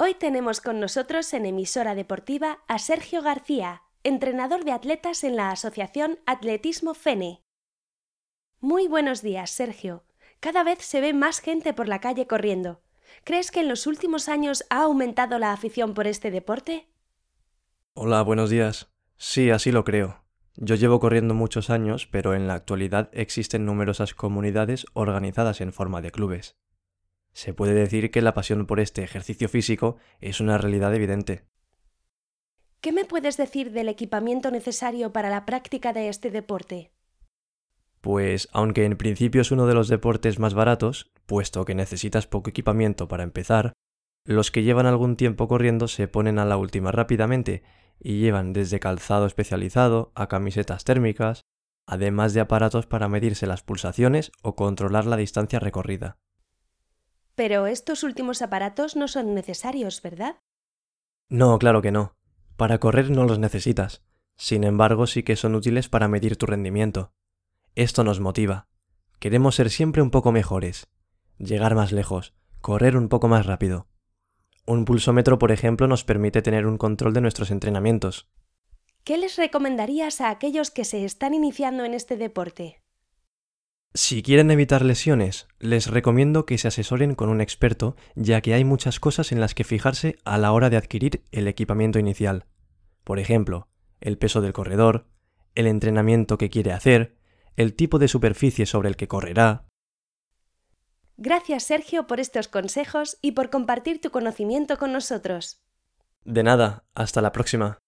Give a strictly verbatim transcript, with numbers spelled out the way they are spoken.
Hoy tenemos con nosotros en emisora deportiva a Sergio García, entrenador de atletas en la Asociación Atletismo FENE. Muy buenos días, Sergio. Cada vez se ve más gente por la calle corriendo. ¿Crees que en los últimos años ha aumentado la afición por este deporte? Hola, buenos días. Sí, así lo creo. Yo llevo corriendo muchos años, pero en la actualidad existen numerosas comunidades organizadas en forma de clubes. Se puede decir que la pasión por este ejercicio físico es una realidad evidente. ¿Qué me puedes decir del equipamiento necesario para la práctica de este deporte? Pues, aunque en principio es uno de los deportes más baratos, puesto que necesitas poco equipamiento para empezar, los que llevan algún tiempo corriendo se ponen a la última rápidamente y llevan desde calzado especializado a camisetas térmicas, además de aparatos para medirse las pulsaciones o controlar la distancia recorrida. Pero estos últimos aparatos no son necesarios, ¿verdad? No, claro que no. Para correr no los necesitas. Sin embargo, sí que son útiles para medir tu rendimiento. Esto nos motiva. Queremos ser siempre un poco mejores, llegar más lejos, correr un poco más rápido. Un pulsómetro, por ejemplo, nos permite tener un control de nuestros entrenamientos. ¿Qué les recomendarías a aquellos que se están iniciando en este deporte? Si quieren evitar lesiones, les recomiendo que se asesoren con un experto, ya que hay muchas cosas en las que fijarse a la hora de adquirir el equipamiento inicial. Por ejemplo, el peso del corredor, el entrenamiento que quiere hacer, el tipo de superficie sobre el que correrá. Gracias, Sergio, por estos consejos y por compartir tu conocimiento con nosotros. De nada, hasta la próxima.